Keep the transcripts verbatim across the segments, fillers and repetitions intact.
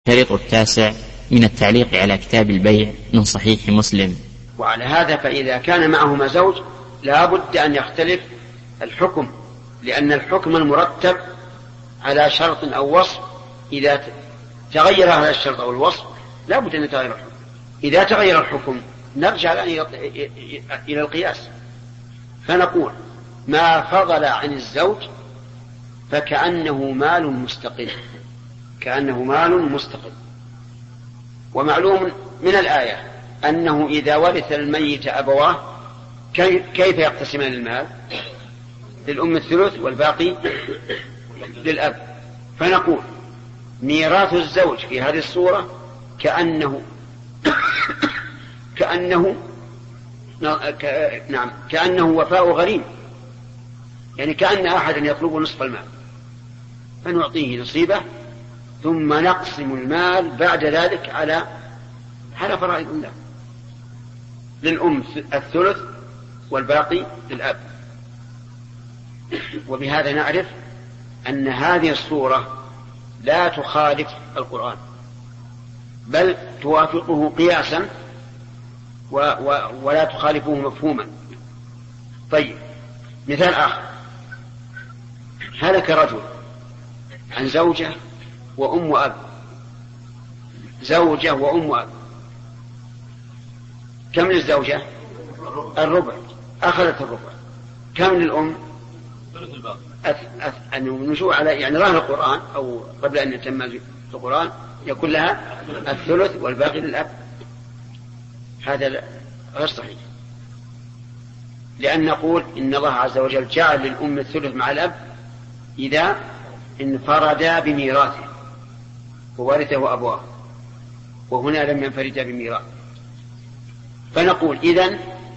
الشريط التاسع من التعليق على كتاب البيع من صحيح مسلم. وعلى هذا فإذا كان معهما زوج لا بد أن يختلف الحكم، لأن الحكم المرتب على شرط أو وصف إذا تغير هذا الشرط أو الوصف لا بد أن يتغير الحكم. إذا تغير الحكم نرجع إلى القياس فنقول ما فضل عن الزوج فكأنه مال مستقل، كأنه مال مستقل. ومعلوم من الآية أنه إذا ورث الميت أبواه كيف يقتسمان المال؟ للأم الثلث والباقي للأب. فنقول ميراث الزوج في هذه الصورة كأنه كأنه نعم كأنه وفاء غريم، يعني كأن أحدا يطلب نصف المال فنعطيه نصيبه ثم نقسم المال بعد ذلك على على فرائض الله، للأم الثلث والباقي للأب. وبهذا نعرف أن هذه الصورة لا تخالف القرآن بل توافقه قياسا و و ولا تخالفه مفهوما. طيب مثال آخر، هلك رجل عن زوجة وأم وأب، زوجة وأم وأب، كم للزوجة؟ الربع، أخذت الربع. كم للأم؟ النشوء على يعني ظاهر القرآن أو قبل أن يتم القرآن يكون لها الثلث والباقي للأب. هذا غير صحيح، لأن نقول إن الله عز وجل جعل للأم الثلث مع الأب إذا انفردا بميراثه وورثه أبواه، وهنا لم ينفردا بميراث. فنقول إذن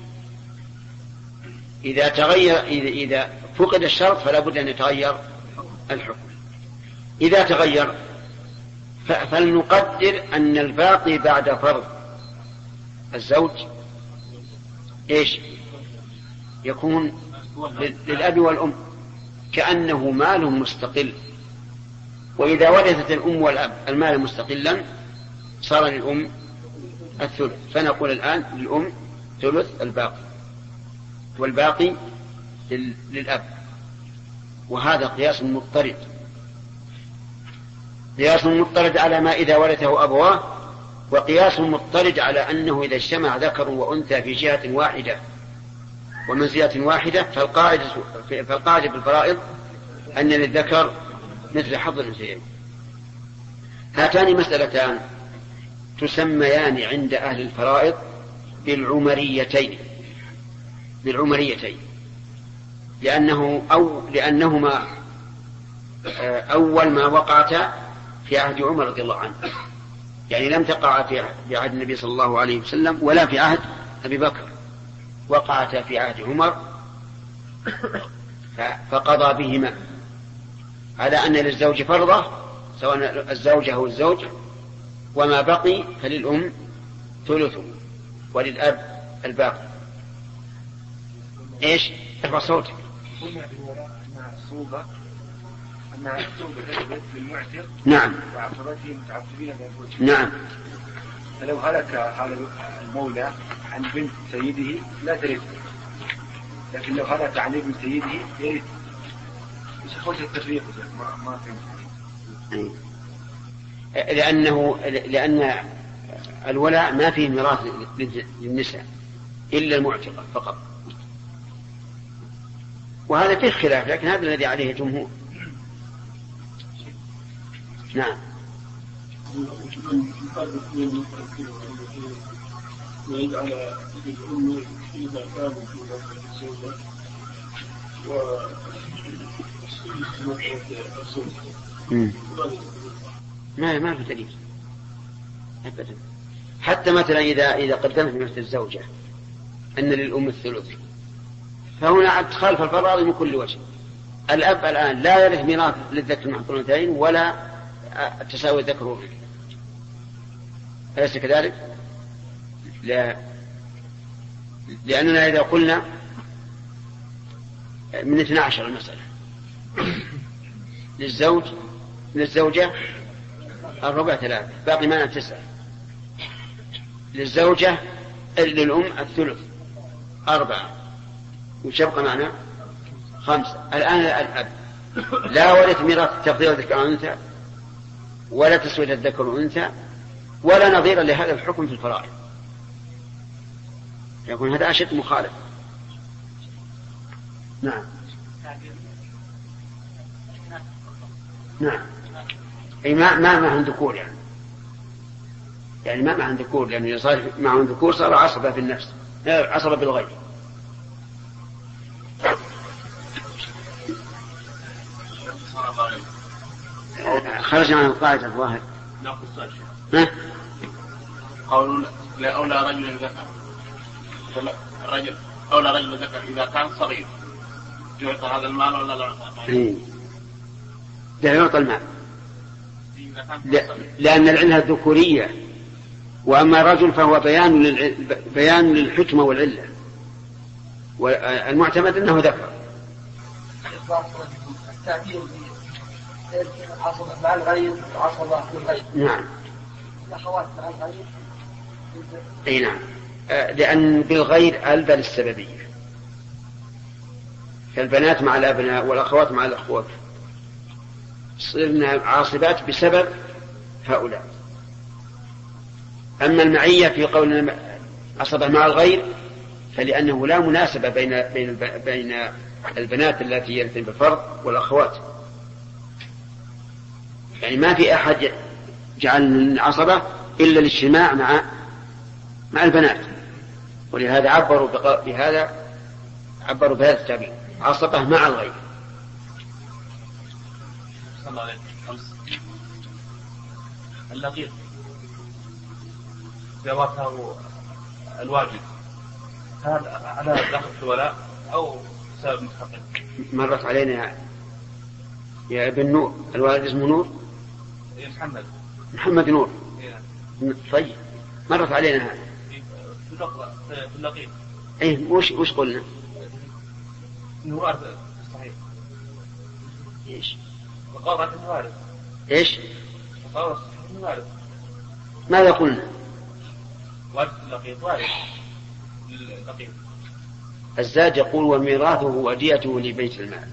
إذا تغير إذا, إذا فقد الشرط فلا بد أن يتغير الحكم. إذا تغير فلنقدر أن الباقي بعد فرض الزوج إيش يكون؟ للأب والأم، كأنه مال مستقل. وإذا ورثت الأم والأب المال مستقلا صار للأم الثلث، فنقول الآن للأم ثلث الباقي والباقي للأب. وهذا قياس مضطرد، قياس مضطرد على ما إذا ورثه أبواه، وقياس مضطرد على أنه إذا اجتمع ذكر وأنثى في جهة واحدة ومنزلة واحدة فالقاعدة فالقاعدة بالفرائض أن للذكر مثل حظ الأنثيين. هاتان مسألتان تسميان عند أهل الفرائض بالعمريتين، بالعمريتين لأنه أو لأنهما أول ما وقعتا في عهد عمر رضي الله عنه، يعني لم تقع في عهد النبي صلى الله عليه وسلم ولا في عهد أبي بكر، وقعتا في عهد عمر فقضى بهما على أن للزوج فرضة سواء الزوجة أو الزوج، وما بقي فللأم ثلثه وللأب الباقي. إيش؟ ارفع صوتك. قلنا أنها الصوبة أنها الصوبة تثبت للمعتق نعم وعصبته متعصبين بأنفسهم. نعم. فلو هلك هذا المولى عن بنت سيده لا ترث، لكن لو هلك عن ابن سيده يرث. مش خوش التفريق ما ما فهمت. لأنه لأن الولاء ما فيه ميراث للنساء إلا المعتقة فقط، وهذا فيه خلاف، لكن هذا الذي عليه الجمهور. نعم. ما ما في دليل أبدا. حتى مثلا إذا إذا قدمت مثل الزوجة أن للأم الثلث، فهنا تخالف الفرائض من كل وجه. الأب الآن لا يرث ميراث للذكر مع الأنثيين ولا تساوي الذكر والأنثى، أليس كذلك؟ لا، لأننا إذا قلنا من اثنى عشر المسألة للزوج للزوجة الربع ثلاثة، باقي معنا تسعة. للزوجة للأم الثلث أربعة، وش يبقى معنا؟ خمسة. الآن الأب لا ورث ميراث تفضيل الذكر والأنثى، ولا تسوية الذكر والأنثى، ولا نظير لهذا الحكم في الفرائض. يكون هذا أشد مخالف. نعم نعم. أي ما ما معهم ذكور يعني يعني ما معهم ذكور، لأنه يعني صار معهم ذكور صار عصبة في النفس، عصبة بالغير. خرجنا عن القاعدة الظاهر. ها؟ قول لا أولى رجل ذكر رجل أولى رجل ذكر إذا كان صغير يعطى هذا المال ولا لا يعطى؟ لا يعطى المال، لأن العلة الذكورية، وأما الرجل فهو بيان للع... بيان للحكمة والعلة، والمعتمد أنه ذكر. عصبة مع الغير وعصبة بالغير. نعم. الأخوات مع الغير. أي نعم، لأن بالغير ألبى للسببية، فالبنات مع الأبناء والأخوات مع الأخوات صرنا عاصبات بسبب هؤلاء. أما المعية في قولنا عصبة مع الغير فلأنه لا مناسبة بين بين بين البنات التي يرثن بالفرض والأخوات، يعني ما في أحد جعل عصبة إلا الاجتماع مع مع البنات، ولهذا عبروا بهذا عبروا بهذا التعبير عصبة مع الغير. اللقيط جوابه الواجب هل على دخل في الولاء أو سبب مستقل؟ مرت علينا يا, يا ابن نور، الوالد اسمه نور؟ محمد محمد نور. طيب مرت علينا هذا في اللقيط. ايه وش وش قلنا؟ انه وارث صحيح. ايش؟ وقالت انه وارث. ايش؟ وقالت انه وارث. ماذا قلنا؟ وارث اللقيط وارث اللقيط. الزاد يقول وميراثه وديته لبيت المال.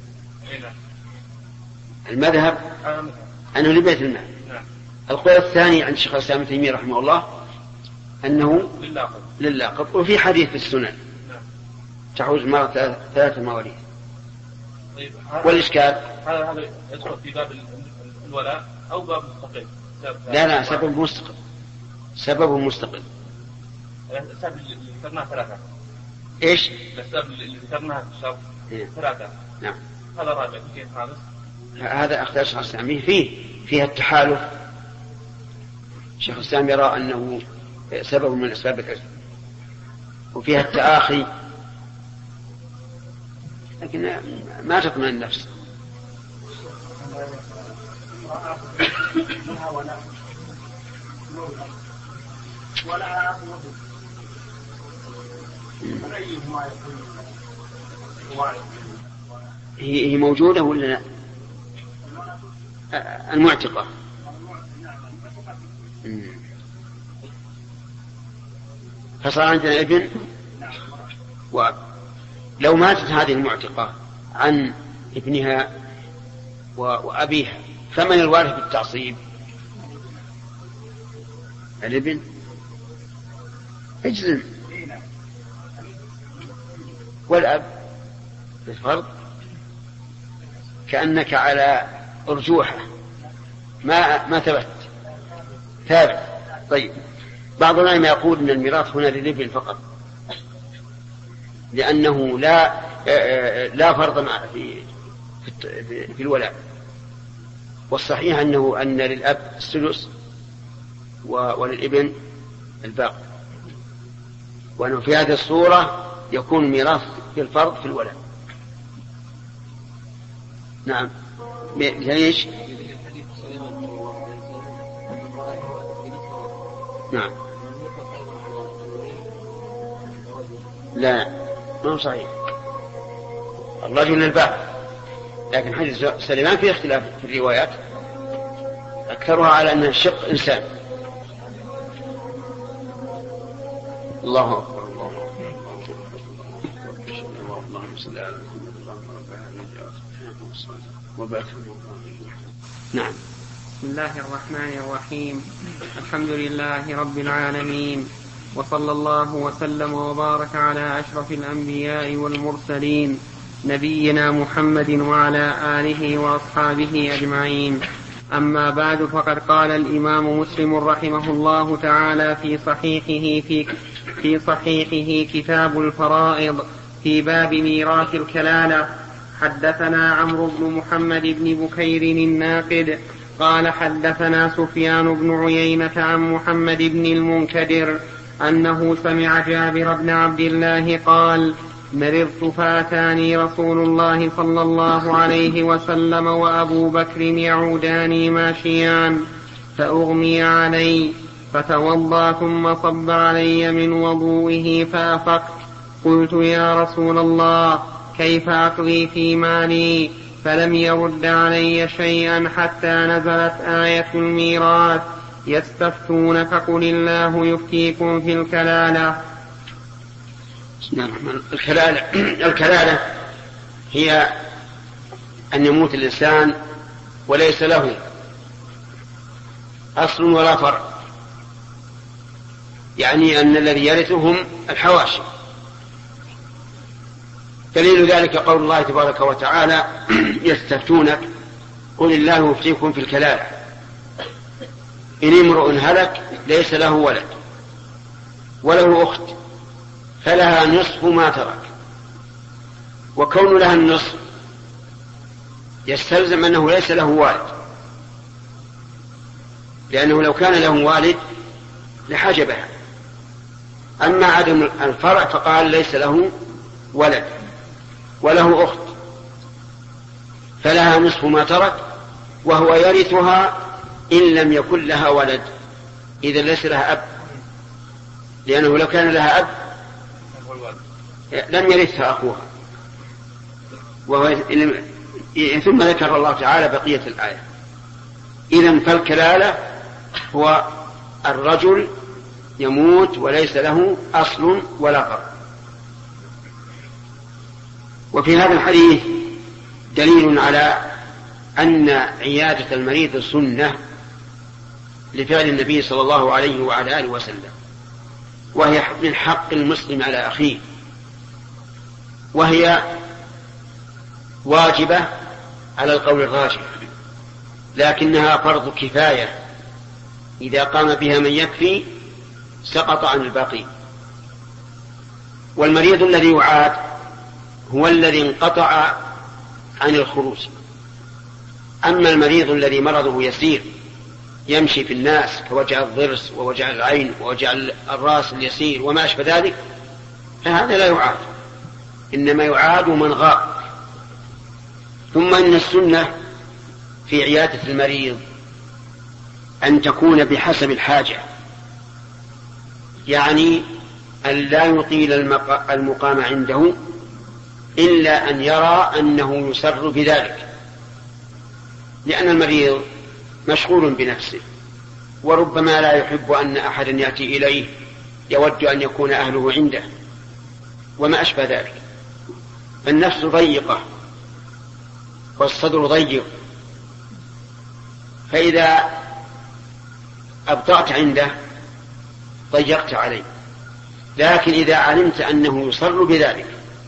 المذهب أنه لبيت المال. القول الثاني عند الشيخ الإسلام ابن تيمية رحمه الله أنه للاقط، وفي حديث في السنن تحوز مرة ثلاثة مواليد. والإشكال هذا يدخل في باب الولاء أو باب مستقل؟ لا لا سبب مستقل، سبب مستقل. السبب اللي ذكرناه ثلاثة. إيش؟ السبب اللي ذكرناه ثلاثة. نعم. هذا رابع كيف خامس؟ هذا أختار الشيخ الإسلام فيه فيها التحالف. الشيخ الإسلام يرى أنه سبب من أسباب العزم، وفيها التآخي، لكن ما تطمئن النفس. هي موجودة ولا لا؟ المعتقة. فصار عندنا ابن وأب. لو ماتت هذه المعتقة عن ابنها وأبيها فمن الوارث بالتعصيب؟ الابن. اجزم. والأب بالفرض كأنك على أرجوحة ما ما ثبت ثابت. طيب بعض العلماء يقول أن الميراث هنا للابن فقط، لأنه لا لا فرض في في الولاء، والصحيح أنه أن للأب السدس وللابن الباقي، وأنه في هذه الصورة يكون ميراث في الفرض في الولاء. نعم. ليش؟ نعم. لا ما هو صحيح، الرجل للباب، لكن حديث سليمان فيه اختلاف في الروايات، أكثرها على أن الشق إنسان. الله أكبر. اللهم صل على محمد وبارك. نعم. بسم الله الرحمن الرحيم. الحمد لله رب العالمين، وصلى الله وسلم وبارك على أشرف الأنبياء والمرسلين نبينا محمد وعلى آله وأصحابه أجمعين. أما بعد، فقد قال الإمام مسلم رحمه الله تعالى في صحيحه في, في صحيحه كتاب الفرائض في باب ميراث الكلالة: حدثنا عمرو بن محمد بن بكير الناقد قال حدثنا سفيان بن عيينة عن محمد بن المنكدر أنه سمع جابر بن عبد الله قال: مرضت فأتاني رسول الله صلى الله عليه وسلم وأبو بكر يعوداني ماشيان فأغمي علي فتوضأ ثم صب علي من وضوئه فأفقت. قلت: يا رسول الله، كيف أقضي في مالي؟ فلم يرد علي شيئا حتى نزلت آية الميراث: يستفتونك قل الله يفتيكم في الكلالة. الكلالة الكلالة هي أن يموت الإنسان وليس له أصل ولا فرع، يعني أن الذي يرثهم الحواشي. دليل ذلك قول الله تبارك وتعالى: يستفتونك قل الله يفتيكم في الكلالة إن امرؤ هلك ليس له ولد وله أخت فلها نصف ما ترك. وكون لها النصف يستلزم أنه ليس له والد، لأنه لو كان له والد لحجبها. أما عدم الفرع فقال ليس له ولد وله أخت فلها نصف ما ترك، وهو يرثها إن لم يكن لها ولد، إذا ليس لها أب، لأنه لو كان لها أب لم يرثها أخوها. وهو ثم ذكر الله تعالى بقية الآية. إذن فالكلالة هو الرجل يموت وليس له أصل ولا فرع. وفي هذا الحديث دليل على أن عيادة المريض سنة لفعل النبي صلى الله عليه وعلى آله وسلم، وهي من حق المسلم على أخيه، وهي واجبة على القول الراجح، لكنها فرض كفاية، إذا قام بها من يكفي سقط عن الباقي. والمريض الذي يعاد هو الذي انقطع عن الخروج. أما المريض الذي مرضه يسير يمشي في الناس كوجع الضرس ووجع العين ووجع الرأس اليسير وما أشبه ذلك، فهذا لا يعاد، إنما يعاد من غاب. ثم إن السنة في عيادة المريض أن تكون بحسب الحاجة، يعني أن لا يطيل المقام عنده إلا أن يرى أنه يسر بذلك، لأن المريض مشغول بنفسه، وربما لا يحب أن أحدا يأتي إليه، يود أن يكون أهله عنده وما أشبه ذلك. فالنفس ضيقة والصدر ضيق، فإذا أبطأت عنده ضيقت عليه. لكن إذا علمت أنه يصر بذلك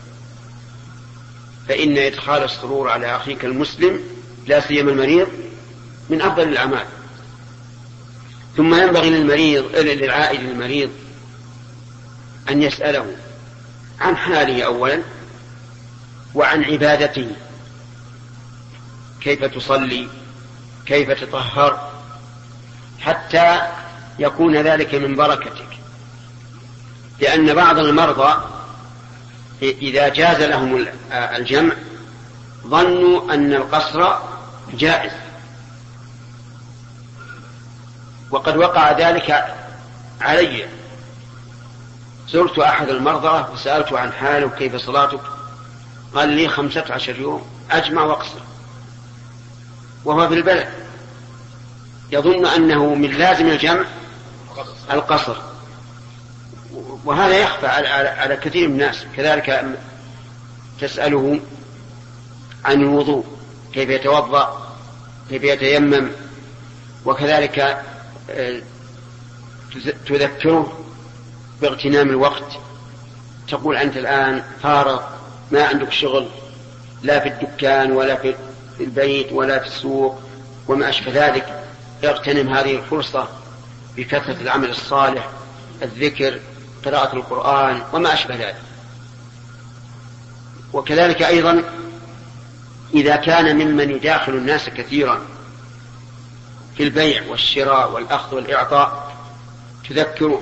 فإن إدخال السرور على أخيك المسلم لا سيما المريض من أفضل الأعمال. ثم ينبغي للمريض للعائد للمريض أن يسأله عن حاله أولا وعن عبادته، كيف تصلي، كيف تطهر، حتى يكون ذلك من بركتك. لأن بعض المرضى إذا جاز لهم الجمع ظنوا أن القصر جائز، وقد وقع ذلك علي. زرت أحد المرضى وسألته عن حاله كيف صلاتك، قال لي خمسة عشر يوم أجمع وأقصر، وهو في البلد، يظن أنه من لازم الجمع القصر، وهذا يخفى على, على كثير من الناس. كذلك تسأله عن الوضوء، كيف يتوضأ، كيف يتيمم، وكذلك تذكره باغتنام الوقت. تقول أنت الآن فارغ، ما عندك شغل لا في الدكان ولا في البيت ولا في السوق وما أشبه ذلك، اغتنم هذه الفرصة بكثرة العمل الصالح، الذكر، قراءة القرآن وما أشبه ذلك. وكذلك أيضا إذا كان ممن يداخل الناس كثيرا في البيع والشراء والأخذ والإعطاء، تذكره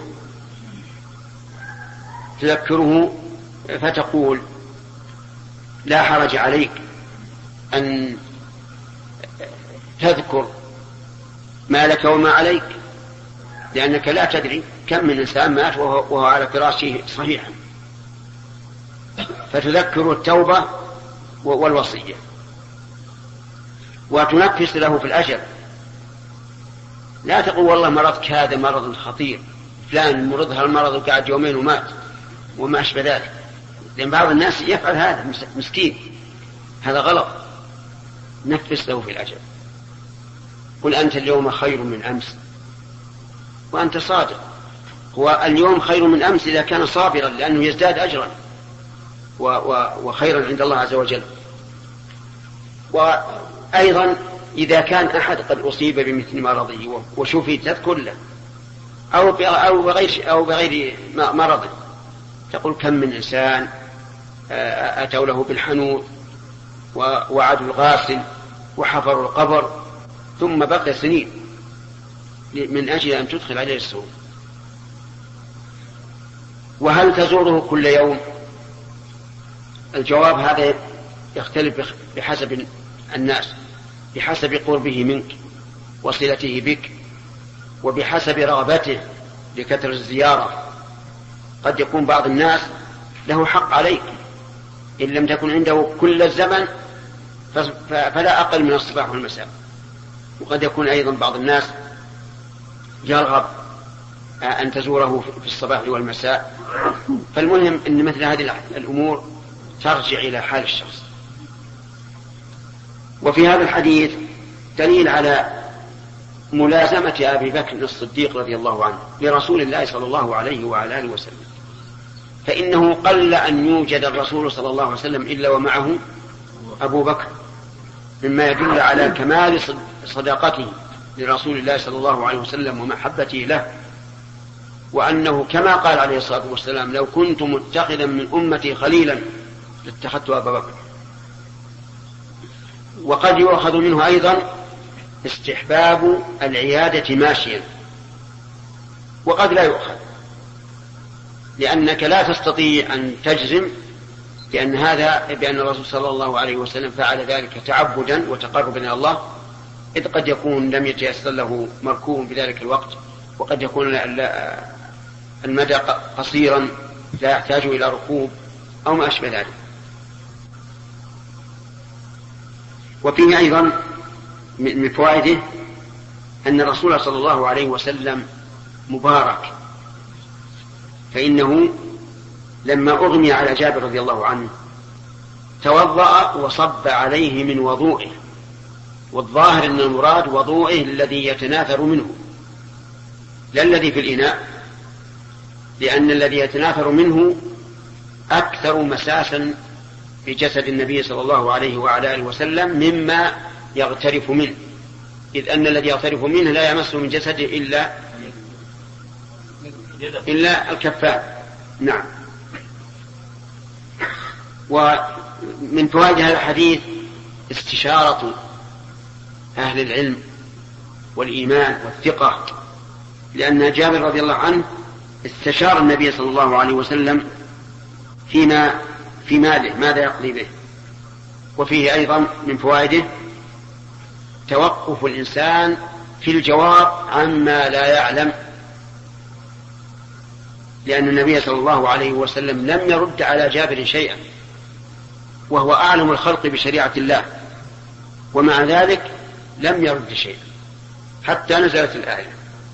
تذكره فتقول لا حرج عليك أن تذكر ما لك وما عليك، لأنك لا تدري كم من إنسان مات وهو على فراشه صحيحا، فتذكر التوبة والوصية، وتنفس له في الأجل. لا تقول والله مرضك هذا مرض خطير، فلان مرضها المرض وقعد يومين ومات وما أشبه ذلك، لأن بعض الناس يفعل هذا مسكين، هذا غلط. نفس له في الأجل، قل أنت اليوم خير من أمس، وأنت صادق. هو اليوم خير من أمس إذا كان صابرا، لأنه يزداد أجرا وخيرا عند الله عز وجل. وأيضا إذا كان أحد قد أصيب بمثل مرضه وشوفي تذكر له، أو بغير, أو بغير مرض، تقول كم من إنسان أتوا له بالحنوط ووعدوا الغاسل وحفروا القبر ثم بقي سنين من أجل أن تدخل عليه السرور. وهل تزوره كل يوم؟ الجواب هذا يختلف بحسب الناس، بحسب قربه منك وصلته بك، وبحسب رغبته لكثرة الزيارة. قد يكون بعض الناس له حق عليك إن لم تكن عنده كل الزمن فلا أقل من الصباح والمساء، وقد يكون أيضا بعض الناس يرغب أن تزوره في الصباح والمساء. فالمهم أن مثل هذه الأمور ترجع إلى حال الشخص. وفي هذا الحديث دليل على ملازمة أبي بكر الصديق رضي الله عنه لرسول الله صلى الله عليه وعلى آله وسلم، فإنه قل أن يوجد الرسول صلى الله عليه وسلم إلا ومعه أبو بكر، مما يدل على كمال صداقته لرسول الله صلى الله عليه وسلم ومحبته له، وأنه كما قال عليه الصلاة والسلام لو كنت متخذا من أمتي خليلا لاتخذت أبا بكر. وقد يؤخذ منه أيضا استحباب العيادة ماشيا، وقد لا يؤخذ، لأنك لا تستطيع أن تجزم بأن هذا بأن الرسول صلى الله عليه وسلم فعل ذلك تعبدا وتقربا إلى الله، إذ قد يكون لم يتيسر له مركوب في ذلك الوقت، وقد يكون المدى قصيرا لا يحتاج إلى ركوب أو ما أشبه ذلك. وفيه أيضا من فوائده أن الرسول صلى الله عليه وسلم مبارك، فإنه لما أغمي على جابر رضي الله عنه توضأ وصب عليه من وضوئه، والظاهر أن المراد وضوئه الذي يتناثر منه لا الذي في الإناء، لأن الذي يتناثر منه أكثر مساسا في جسد النبي صلى الله عليه وعلى آله وسلم مما يغترف منه، إذ أن الذي يغترف منه لا يمسه من جسده إلا إلا الكفان. نعم. ومن فوائد هذا الحديث استشارة أهل العلم والإيمان والثقة، لأن جابر رضي الله عنه استشار النبي صلى الله عليه وسلم فيما في ماله ماذا يقضي به. وفيه أيضا من فوائده توقف الإنسان في الجواب عما لا يعلم، لأن النبي صلى الله عليه وسلم لم يرد على جابر شيئا وهو أعلم الخلق بشريعة الله، ومع ذلك لم يرد شيئا، حتى نزلت الآية.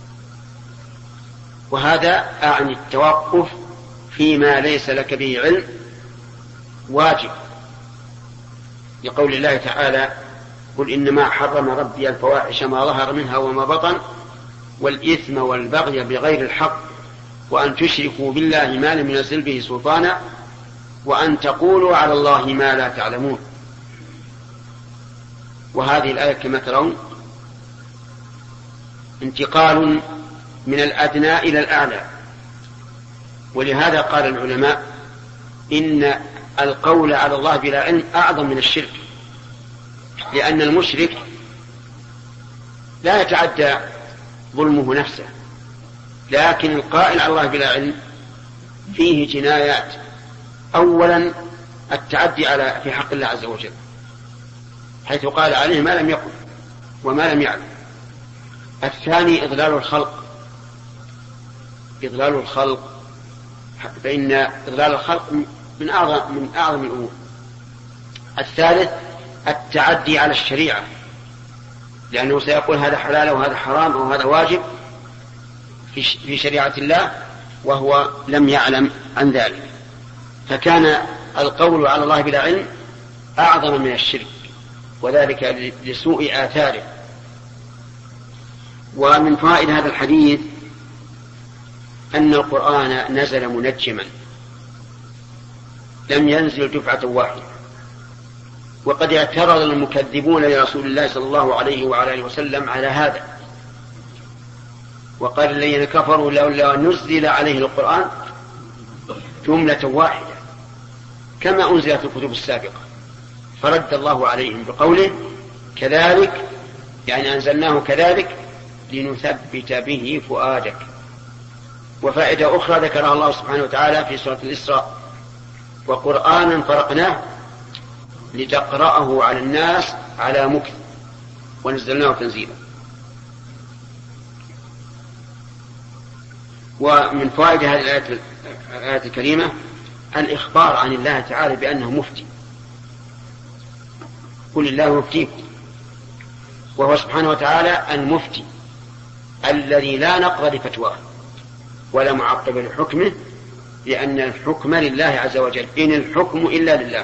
وهذا أعني التوقف فيما ليس لك به علم واجب، لقول الله تعالى: قل إنما حرم ربي الفواحش ما ظهر منها وما بطن والإثم والبغي بغير الحق وأن تشركوا بالله ما لم ينزل به سلطانا وأن تقولوا على الله ما لا تعلمون. وهذه الآية كما ترون انتقال من الأدنى إلى الأعلى، ولهذا قال العلماء إن القول على الله بلا علم أعظم من الشرك، لأن المشرك لا يتعدى ظلمه نفسه، لكن القائل على الله بلا علم فيه جنايات. أولا التعدي على في حق الله عز وجل، حيث قال عليه ما لم يقل وما لم يعلم. الثاني إضلال الخلق، إضلال الخلق فإن إضلال الخلق من أعظم من أعظم الأمور. الثالث التعدي على الشريعة، لأنه سيقول هذا حلال وهذا حرام أو هذا واجب في شريعة الله وهو لم يعلم عن ذلك، فكان القول على الله بلا علم أعظم من الشرك، وذلك لسوء آثاره. ومن فوائد هذا الحديث أن القرآن نزل منجما، لم ينزل دفعة واحدة. وقد اعترض المكذبون لرسول الله صلى الله عليه وعلى آله وسلم على هذا، وقال الذين كفروا لولا نزل عليه القرآن جملة واحدة كما أنزلت الكتب السابقة، فرد الله عليهم بقوله كذلك، يعني أنزلناه كذلك لنثبت به فؤادك. وفائدة أخرى ذكرها الله سبحانه وتعالى في سورة الإسراء: وقرآنا فرقناه لتقرأه على الناس على مكث ونزلناه تنزيلا. ومن فوائد هذه الآية الكريمة الإخبار عن الله تعالى بأنه مفتي، قل الله يفتيكم، وهو سبحانه وتعالى المفتي الذي لا نقض لفتواه ولا معقب لحكمه، لأن الحكم لله عز وجل، إن الحكم إلا لله.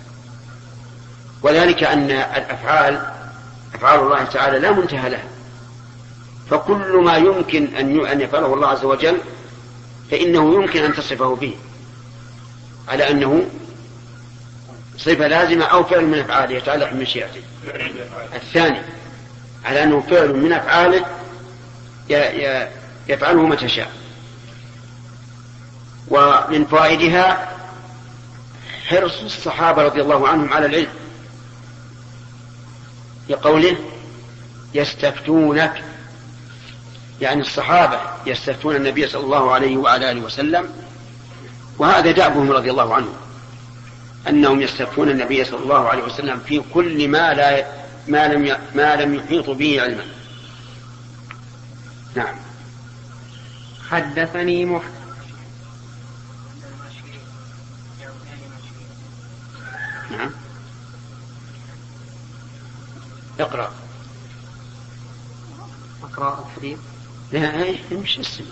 وذلك أن الأفعال أفعال الله تعالى لا منتهى لها، فكل ما يمكن أن يفعله الله عز وجل فإنه يمكن أن تصفه به على أنه صفة لازمة أو فعل من أفعاله يتعلق بمشيئته. الثاني على أنه فعل من أفعاله يفعله متى شاء. ومن فوائدها حرص الصحابة رضي الله عنهم على العلم، لقوله يستفتونك، يعني الصحابة يستفتون النبي صلى الله عليه وعلى آله وسلم، وهذا دأبهم رضي الله عنهم أنهم يستفتون النبي صلى الله عليه وسلم في كل ما لا ما لم ما لم يحيطوا به علما. نعم. حدثني مح... نعم. اقرأ. اقرأ الحديث. لا ايه مش اسمه.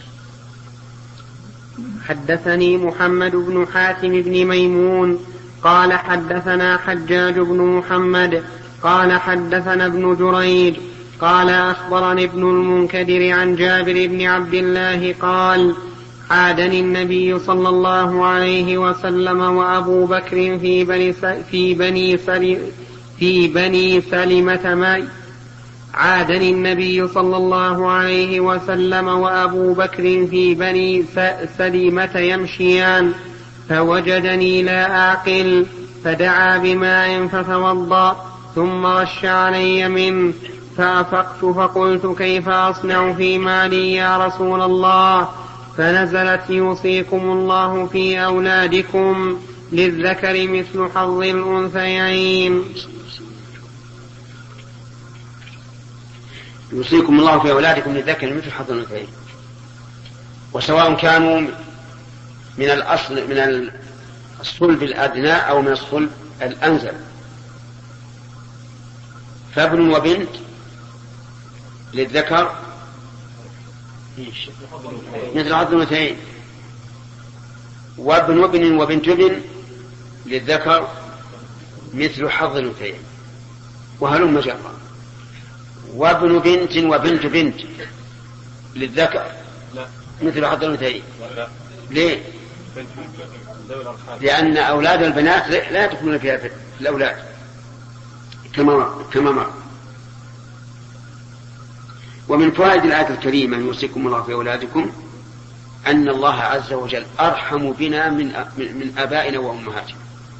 حدثني محمد بن حاتم بن ميمون قال حدثنا حجاج بن محمد قال حدثنا ابن جريج قال أخبرني ابن المنكدر عن جابر بن عبد الله قال عادني النبي صلى الله عليه وسلم وأبو بكر في بني في بني في بني سلمة معي عادني النبي صلى الله عليه وسلم وأبو بكر في بني سلمة يمشيان، فوجدني لا أعقل فدعا بماء فتوضأ ثم رش علي منه، فأفقت فقلت كيف أصنع في مالي يا رسول الله؟ فنزلت يوصيكم الله في أولادكم للذكر مثل حظ الأنثيين. يوصيكم الله في أولادكم للذكر مثل حظ الأنثيين، وسواء كانوا من الأصل من الصلب الأدنى أو من الصلب الأنزل، فابن وبنت للذكر مثل حظ الأنثيين، وابن ابن وبنت ابن للذكر مثل حظ الأنثيين، وهلم جرا. وابن بنت وبنت بنت للذكر مثل حظ الأنثيين. ليه؟ لأن أولاد البنات لا يدخلون فيها في الأولاد كما كما مر. ومن فوائد الآية الكريمة يوصيكم الله في أولادكم أن الله عز وجل أرحم بنا من من آبائنا وأمهاتنا.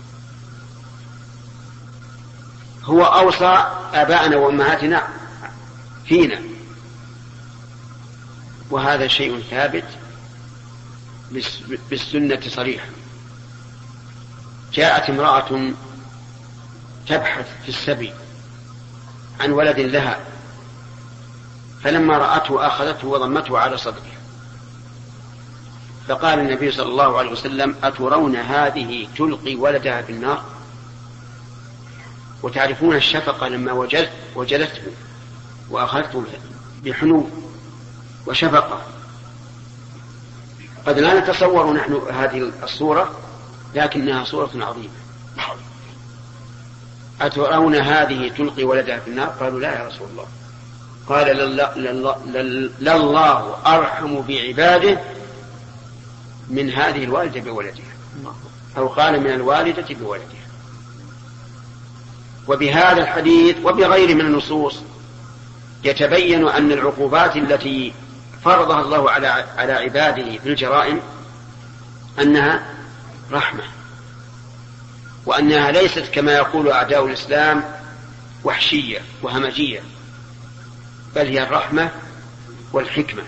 هو أوصى آبائنا وأمهاتنا فينا، وهذا شيء ثابت بالسنة صريحة. جاءت امرأة تبحث في السبي عن ولد لها، فلما رأته أخذته وضمته على صدره، فقال النبي صلى الله عليه وسلم: أترون هذه تلقي ولدها في النار؟ وتعرفون الشفقة لما وجدت وجلته وأخذته بحنو وشفقة. قد لا نتصور نحن هذه الصورة، لكنها صورة عظيمة. أترون هذه تلقي ولدها في النار؟ قالوا: لا يا رسول الله. قال: لله أرحم بعباده من هذه الوالدة بولدها، أو قال من الوالدة بولدها. وبهذا الحديث وبغيره من النصوص يتبين أن العقوبات التي فرضها الله على على عباده في الجرائم أنها رحمة، وأنها ليست كما يقول أعداء الإسلام وحشية وهمجية، بل هي الرحمة والحكمة.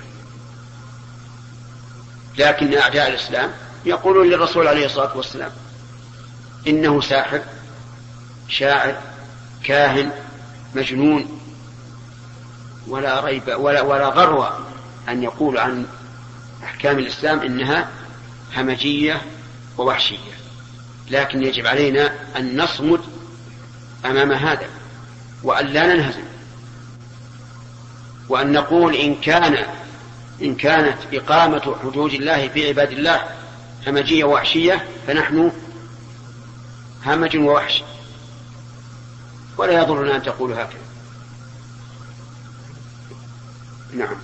لكن أعداء الإسلام يقولون للرسول عليه الصلاة والسلام إنه ساحر، شاعر، كاهن، مجنون، ولا ريب ولا, ولا غرو أن يقول عن أحكام الإسلام إنها همجية ووحشية. لكن يجب علينا أن نصمد أمام هذا، وأن لا ننهزم، وأن نقول إن كان إن كانت إقامة حدود الله في عباد الله همجية ووحشية فنحن همج ووحش، ولا يضرنا أن تقول هكذا. نعم.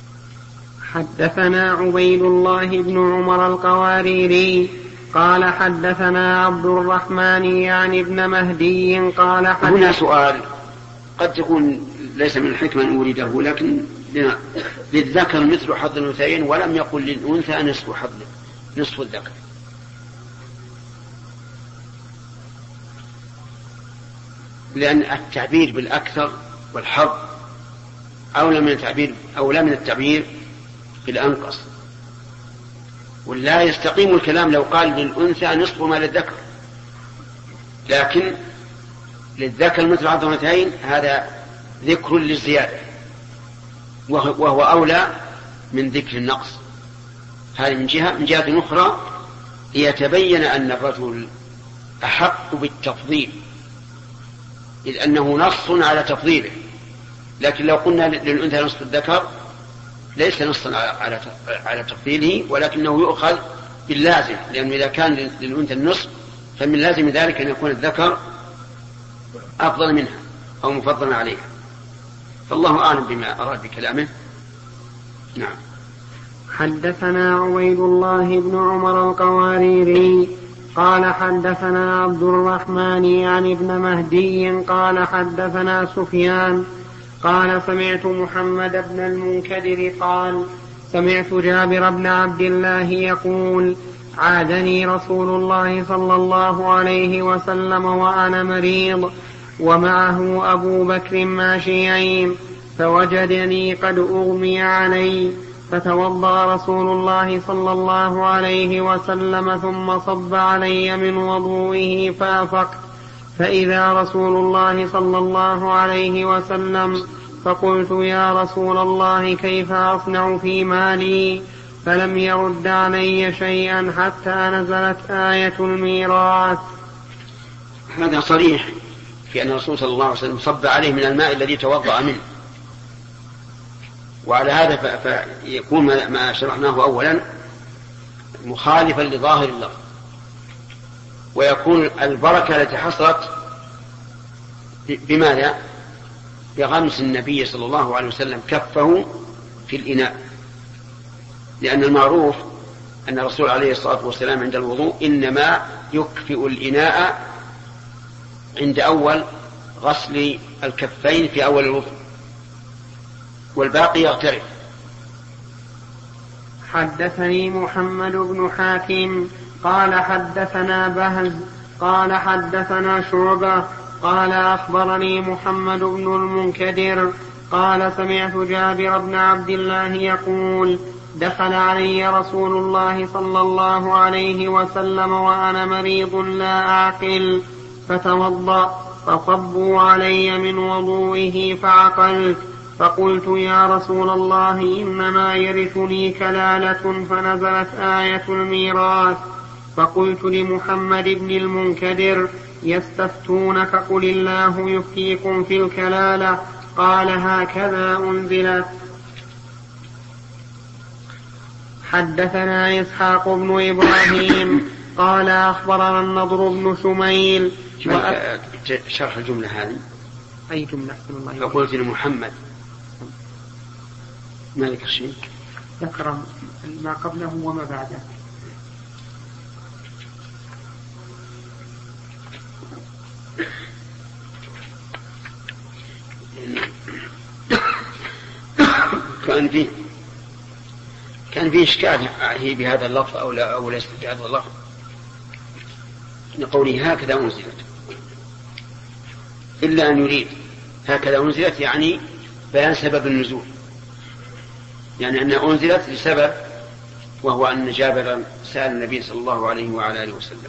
حدثنا عبيد الله بن عمر القواريري قال حدثنا عبد الرحمن يعني ابن مهدي قال حدثنا. هنا سؤال قد تكون ليس من الحكمة أن أريده، لكن للذكر مثل حظ الأنثيين ولم يقل للأنثى نصف حظ نصف الذكر. لأن التعبير بالأكثر والحظ أولى من التعبير أولى من التعبير بالأنقص. ولا يستقيم الكلام لو قال للأنثى نصف ما للذكر، لكن للذكر مثل حظ الأنثيين هذا ذكر للزيادة، وهو أولى من ذكر النقص. هذه من جهة. من جهة أخرى ليتبين أن الرجل أحق بالتفضيل، إذ أنه نص على تفضيله. لكن لو قلنا للأنثى نصف الذكر ليس نصا على على تفضيله، ولكنه يؤخذ باللازم، لأنه إذا كان للأنثى النصف فمن لازم ذلك أن يكون الذكر أفضل منها أو مفضلا عليها. فالله أعلم بما أراد بكلامه. نعم. حدثنا عبيد الله بن عمر القواريري قال حدثنا عبد الرحمن يعني ابن مهدي قال حدثنا سفيان قال سمعت محمد بن المنكدر قال سمعت جابر بن عبد الله يقول عادني رسول الله صلى الله عليه وسلم وأنا مريض ومعه أبو بكر ماشيين، فوجدني قد أغمي علي، فتوضأ رسول الله صلى الله عليه وسلم ثم صب علي من وضوئه فأفقت، فإذا رسول الله صلى الله عليه وسلم، فقلت يا رسول الله كيف أصنع في مالي؟ فلم يرد علي شيئا حتى نزلت آية الميراث. هذا صريح في أن الرسول صلى الله عليه وسلم صب عليه من الماء الذي توضأ منه، وعلى هذا فيكون ما شرحناه أولا مخالفا لظاهر اللفظ، ويكون البركة التي حصلت بماذا؟ بغمس النبي صلى الله عليه وسلم كفه في الإناء، لأن المعروف أن الرسول عليه الصلاة والسلام عند الوضوء إنما يكفئ الإناء عند أول غسل الكفين في أول الوضوء، والباقي يغترف. حدثني محمد بن حاتم قال حدثنا بهز قال حدثنا شعبة قال أخبرني محمد بن المنكدر قال سمعت جابر بن عبد الله يقول دخل علي رسول الله صلى الله عليه وسلم وأنا مريض لا أعقل فتوضأ فصبوا علي من وضوئه فعقلت فقلت يا رسول الله إنما يرثني كلالة فنزلت آية الميراث. فقلت لمحمد بن المنكدر يستفتونك قل الله يفتيكم في الكلالة قال هكذا أنزلت. حدثنا إسحاق بن إبراهيم قال أخبرنا النضر بن شميل وأ... شرح الجملة هذه أي جملة؟ فقلت لمحمد ما ذكر شيء، ذكر ما قبله وما بعده. كان فيه كان فيه إشكال هي بهذا اللفظ أو لا أو ليس بهذا اللفظ، لقوله هكذا أنزلت، إلا أن يريد هكذا أنزلت يعني بيان سبب النزول، يعني أنها أنزلت لسبب، وهو أن جابر سأل النبي صلى الله عليه وعلى آله وسلم.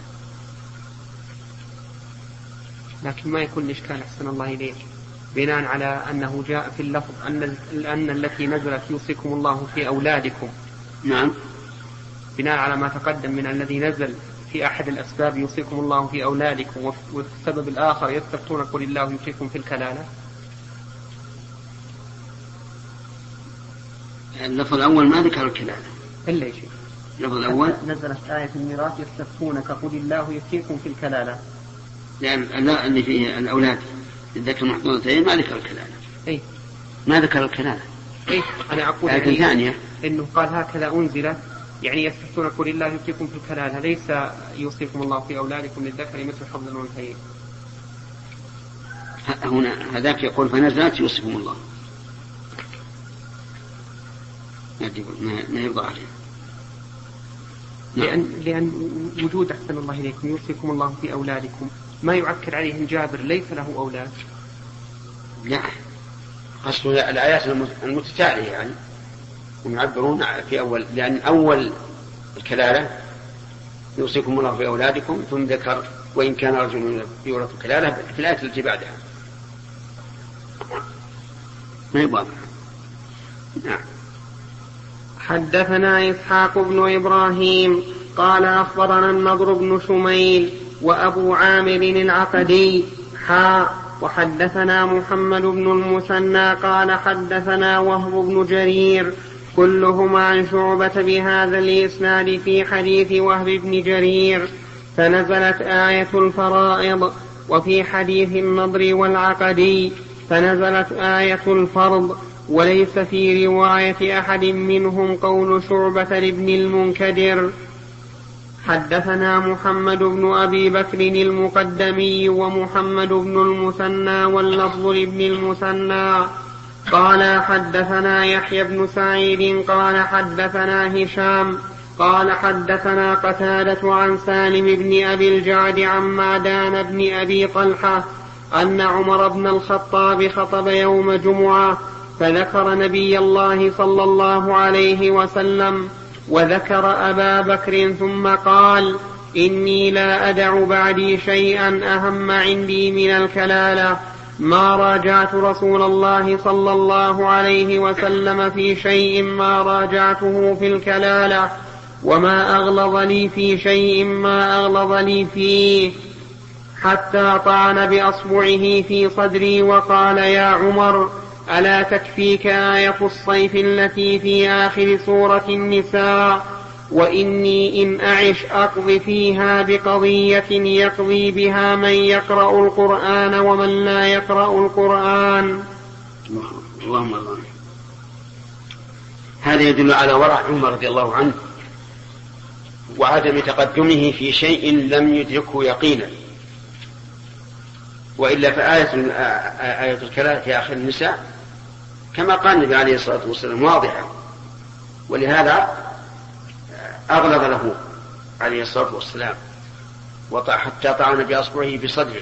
لكن ما يكون الإشكال أحسن الله إليك بناء على أنه جاء في اللفظ أن, أن التي نزلت يوصيكم الله في أولادكم. نعم. بناء على ما تقدم من الذي نزل في أحد الأسباب يوصيكم الله في أولادكم، والسبب الآخر يستفتون قل الله يفتيكم في الكلالة. اللفظ الأول ما ذكر الكلالة إلا شيء. اللفظ الأول نزلت آية الميراث يستفتونك قل الله يفتيكم في الكلالة، لأن لا اللي فيه الأولاد الذكر محظوظتين ما ذكر الكلالة. إيه ما ذكر الكلالة. إيه أنا أقول لكن يعني ثانية إنه قال هكذا أنزلت يعني يستفتون قل الله يفتيكم في الكلالة، ليس يوصيكم الله في أولادكم للذكر مثل حظ الأنثيين. هنا هذاك يقول فنزلت يوصيكم الله، ما يرضى عليه. لأن, لأن وجود أحسن الله إليكم يوصيكم الله في أولادكم ما يعكر عليهم جابر ليس له أولاد. لا قصد الآيات المتتالية يعني هم يعبرون في أول، لأن أول الكلالة يوصيكم الله في أولادكم ثم ذكر وإن كان رجل يورث الكلالة في الآية التي بعدها. ما يبغى. نعم. حدثنا إسحاق بن إبراهيم قال أخبرنا النضر بن شميل وأبو عامر العقدي حا وحدثنا محمد بن المثنى قال حدثنا وهب بن جرير كلهما عن شعبة بهذا الإسناد في حديث وهب بن جرير فنزلت آية الفرائض، وفي حديث النضر والعقدي فنزلت آية الفرض، وليس في رواية أحد منهم قول شعبة لابن المنكدر. حدثنا محمد بن أبي بكر المقدمي ومحمد بن المثنى واللفظ لابن المثنى قال حدثنا يحيى بن سعيد قال حدثنا هشام قال حدثنا قتادة عن سالم بن أبي الجعد عن معدان بن أبي طلحة أن عمر بن الخطاب خطب يوم جمعة فذكر نبي الله صلى الله عليه وسلم وذكر أبا بكر ثم قال إني لا أدع بعدي شيئا أهم عندي من الكلالة، ما راجعت رسول الله صلى الله عليه وسلم في شيء ما راجعته في الكلالة، وما أغلظ لي في شيء ما أغلظ لي فيه، حتى طعن بأصبعه في صدري وقال يا عمر ألا تكفيك آية الصيف التي في آخر سورة النساء وإني إن أعش أقض فيها بقضية يقضي بها من يقرأ القرآن ومن لا يقرأ القرآن. اللهم الله. هذا يدل على ورع عمر رضي الله عنه وعدم تقدمه في شيء لم يدركه يقينا، وإلا فآية آية الكلام في آخر النساء كما قال النبي عليه الصلاة والسلام واضحة، ولهذا أغلظ له عليه الصلاة والسلام حتى طعن بأصبعه بصدره.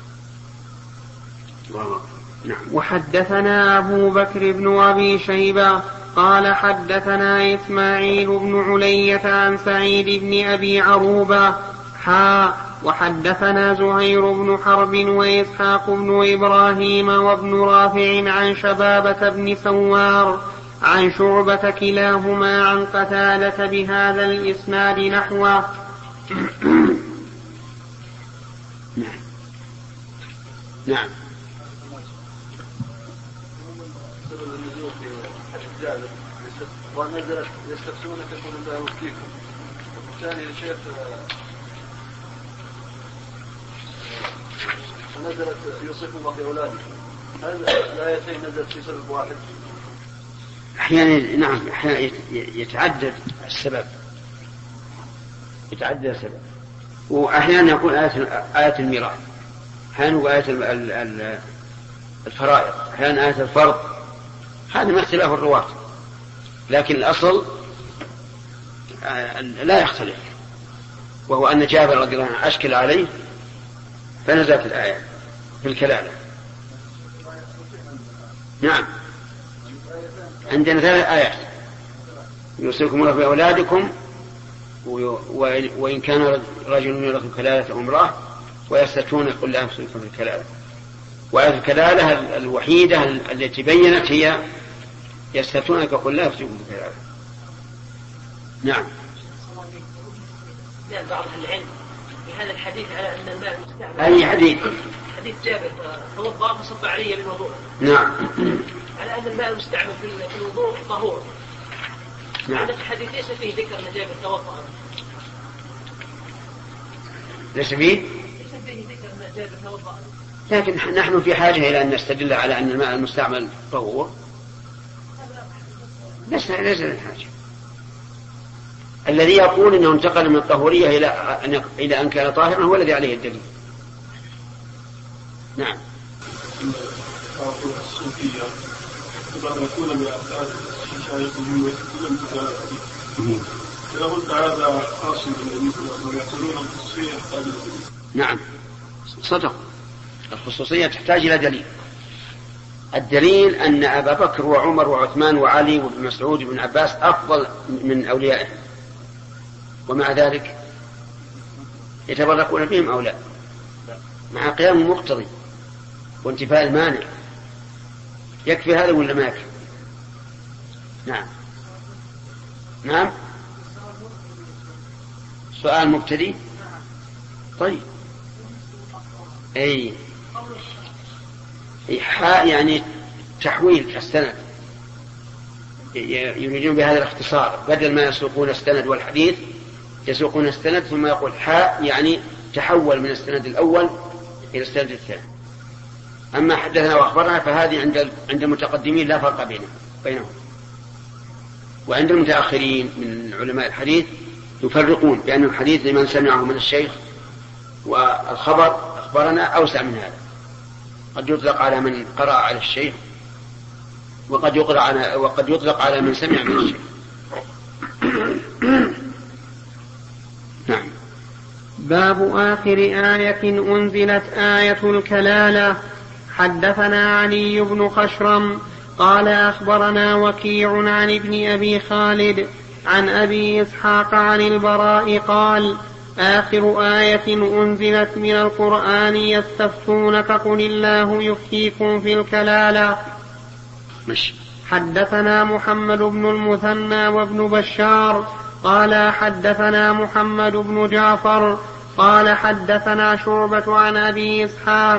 نعم. وحدثنا أبو بكر بن أبي شيبة قال حدثنا إسماعيل بن علية عن سعيد بن أبي عروبة حا وحدثنا زهير بن حرب وإسحاق بن إبراهيم وابن رافع عن شبابة بن سوار عن شعبة كلاهما عن قتادة بهذا الإسناد نحوه. نعم. ونزلت يستفتونك قل الله يفتيكم. الثاني الشيخ نزلت يوصف الله بأولادكم. هل الآيتين نزلت في سبب واحد؟ أحيانا نعم أحيانا يتعدد السبب يتعدد السبب وأحيانا يكون آية آية الميراث، أحيانا آية الفرائض، أحيانا آية الفرض. هذا ما اختلاف الرواة، لكن الأصل لا يختلف، وهو أن جابر رضي الله عنه أشكل عليه فنزلت الآية في الكلالة. نعم عندنا ثلاث آيات: يوصيكم الله بأولادكم، وإن كان رجل يورث كلالة أو امرأة، ويستفتون قل لا يفتونكم في الكلالة. وآية الكلالة الوحيدة التي بينت هي يستفتونك قل لا يفتونكم في الكلالة. نعم. بعض العلم بهذا الحديث على أن الماء المستعمل. أي حديث؟ حديث جابر توضأ فصب علي بالوضوء. نعم. على أن الماء المستعمل في الوضوء طهور. نعم. هذا الحديث ليس فيه ذكر أن جابر توضأ. ليس فيه؟ ليس فيه ذكر أن جابر توضأ. لكن نحن في حاجة إلى أن نستدل على أن الماء المستعمل طهور. ليس ليس الحاجة. الذي يقول أنه انتقل من الطهورية إلى أن إلى أن كان طاهرا هو الذي عليه الدليل. نعم. الصوفية طبعا يكون من أفعال شيخهم ويكون من إذا قلت هذا خاص بالنبي صلى الله عليه وسلم يقولون الخصوصية تحتاج إلى دليل. نعم صدق، الخصوصية تحتاج إلى دليل. الدليل أن أبا بكر وعمر وعثمان وعلي وابن مسعود وابن عباس أفضل من أوليائه، ومع ذلك يتبركون بهم أو لا، مع قيام المقتضي وانتفاء المانع. يكفي هذا ولا ما يكفي؟ نعم. نعم سؤال مبتدئ. طيب أي حاء يعني تحويل السند، يريدون بهذا الاختصار، بدل ما يسوقون السند والحديث يسوقون السند ثم يقول حاء يعني تحول من السند الأول إلى السند الثاني. أما حدثنا وأخبرنا فهذه عند عند المتقدمين لا فرق بينهم بينهم وعند المتأخرين من علماء الحديث يفرقون بأن الحديث لمن سمعه من الشيخ، والخبر أخبرنا أوسع من هذا، قد يطلق على من قرأ على الشيخ، وقد يقرأ على وقد يطلق على من سمع من الشيخ. نعم. باب آخر آية أنزلت آية الكلالة. حدثنا علي بن خشرم قال أخبرنا وكيع عن ابن أبي خالد عن أبي إسحاق عن البراء قال آخر آية أنزلت من القرآن يستفتونك قل الله يفتيكم في الكلالة. مش. حدثنا محمد بن المثنى وابن بشار قال حدثنا محمد بن جعفر قال حدثنا شعبة عن أبي إسحاق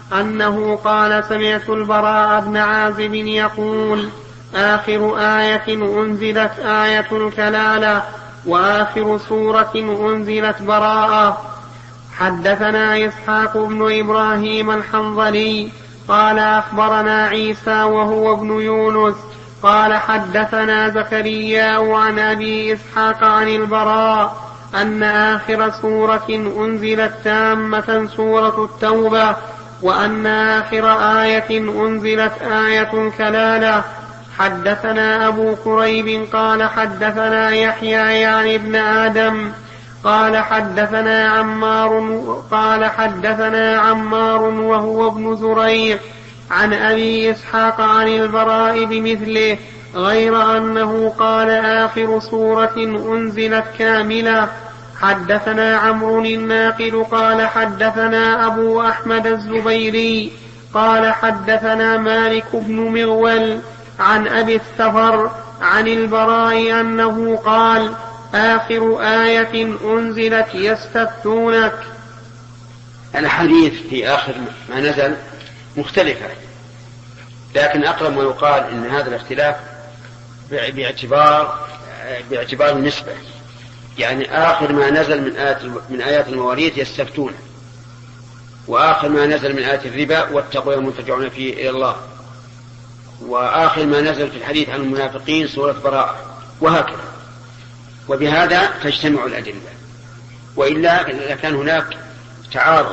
أنه قال سمعت البراء بن عازب يقول آخر آية أنزلت آية الكلالة وآخر سورة أنزلت براءة. حدثنا إسحاق بن إبراهيم الحنظلي قال أخبرنا عيسى وهو ابن يونس قال حدثنا زكريا عن أبي إسحاق عن البراء أن آخر سورة أنزلت تامة سورة التوبة وأن آخر آية أنزلت آية الكلالة. حدثنا أبو كريب قال حدثنا يحيى يعني ابن آدم قال حدثنا عمار قال حدثنا عمار وهو ابن زريع عن أبي إسحاق عن البراء بمثله غير أنه قال آخر سورة أنزلت كاملة. حدثنا عمرو الناقد قال حدثنا أبو أحمد الزبيري قال حدثنا مالك بن مغول عن أبي السفر عن البراء أنه قال آخر آية أنزلت يستفتونك. الحديث في آخر ما نزل مختلفة، لكن أقرب ما يقال إن هذا الاختلاف باعتبار باعتبار النسبة، يعني آخر ما نزل من آيات من آيات المواريث يستفتون، وآخر ما نزل من آيات الربا واتقوا يوما ترجعون فيه إلى الله، وآخر ما نزل في الحديث عن المنافقين سورة براءة، وهكذا. وبهذا تجتمع الأدلة، وإلا كان هناك تعارض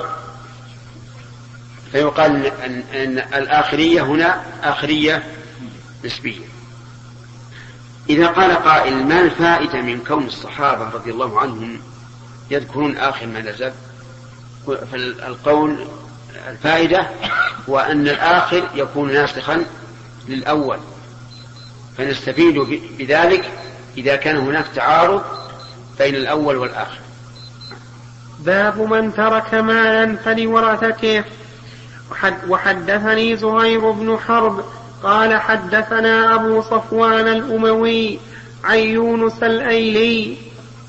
فيقال أن, أن الآخرية هنا آخرية نسبية. إذا قال قائل ما الفائدة من كون الصحابة رضي الله عنهم يذكرون آخر ما نزل؟ فالقول الفائدة هو أن الآخر يكون ناسخا للأول، فنستفيد بذلك إذا كان هناك تعارض بين الأول والآخر. باب من ترك مالا فلورثته. وحدثني زهير بن حرب قال حدثنا أبو صفوان الأموي عن يونس الأيلي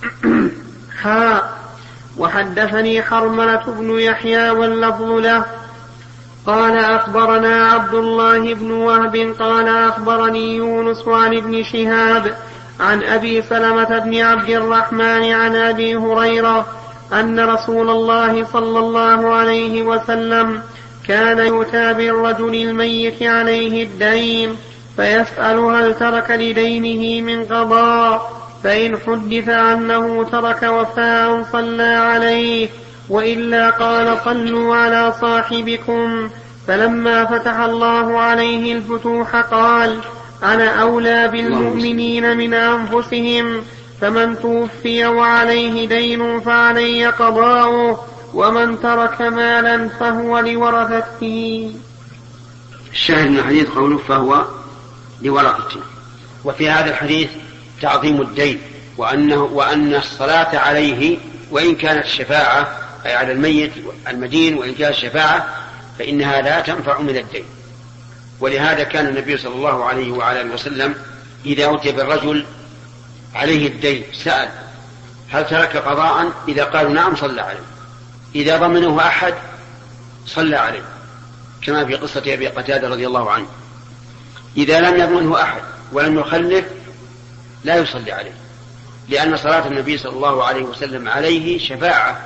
ها وحدثني حرملة بن يحيى واللفظ له قال أخبرنا عبد الله بن وهب قال أخبرني يونس عن ابن شهاب عن أبي سلمة بن عبد الرحمن عن أبي هريرة أن رسول الله صلى الله عليه وسلم كان يؤتى بالرجل الميت عليه الدين فيسأل هل ترك لدينه من قضاء، فإن حدث أنه ترك وفاء صلى عليه، وإلا قال صلوا على صاحبكم. فلما فتح الله عليه الفتوح قال أنا أولى بالمؤمنين من أنفسهم، فمن توفي وعليه دين فعلي قضاؤه، ومن ترك مالا فهو لورثته. الشاهد من الحديث قوله فهو لورثته. وفي هذا الحديث تعظيم الدين، وأنه وأن الصلاة عليه وإن كانت الشفاعة أي على الميت المدين وإن كانت الشفاعة فإنها لا تنفع من الدين. ولهذا كان النبي صلى الله عليه وعلى وسلم إذا أتي بالرجل عليه الدين سأل هل ترك قضاء؟ إذا قالوا نعم صلى عليه، إذا ضمنه أحد صلى عليه، كما في قصة أبي قتادة رضي الله عنه. إذا لم يضمنه أحد ولم يخلف لا يصلي عليه، لأن صلاة النبي صلى الله عليه وسلم عليه شفاعة،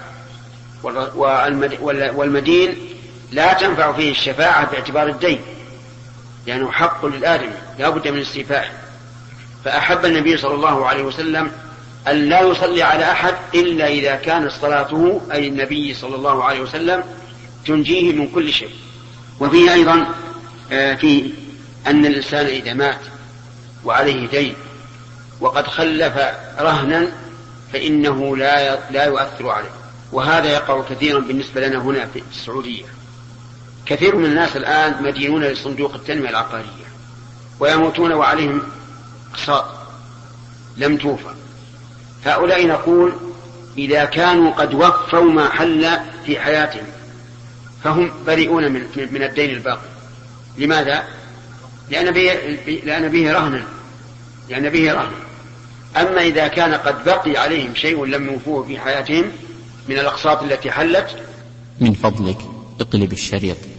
والمدين لا تنفع فيه الشفاعة باعتبار الدين، لأنه حق للآدمي لا بد من استيفائه. فأحب النبي صلى الله عليه وسلم أن لا يصلي على أحد إلا إذا كانت صلاته أي النبي صلى الله عليه وسلم تنجيه من كل شيء. وفيه أيضا في أن الإنسان إذا مات وعليه دين وقد خلف رهنا فإنه لا لا يؤثر عليه، وهذا يقع كثيرا بالنسبة لنا هنا في السعودية. كثير من الناس الآن مدينون لصندوق التنمية العقارية ويموتون وعليهم أقساط لم توفى. هؤلاء نقول إذا كانوا قد وفوا ما حل في حياتهم فهم بريئون من, من الدين الباقي. لماذا؟ لأن به, لأن به رهنا لأن به رهنا. أما إذا كان قد بقي عليهم شيء لم يوفوه في حياتهم من الأقساط التي حلت. من فضلك اقلب الشريط.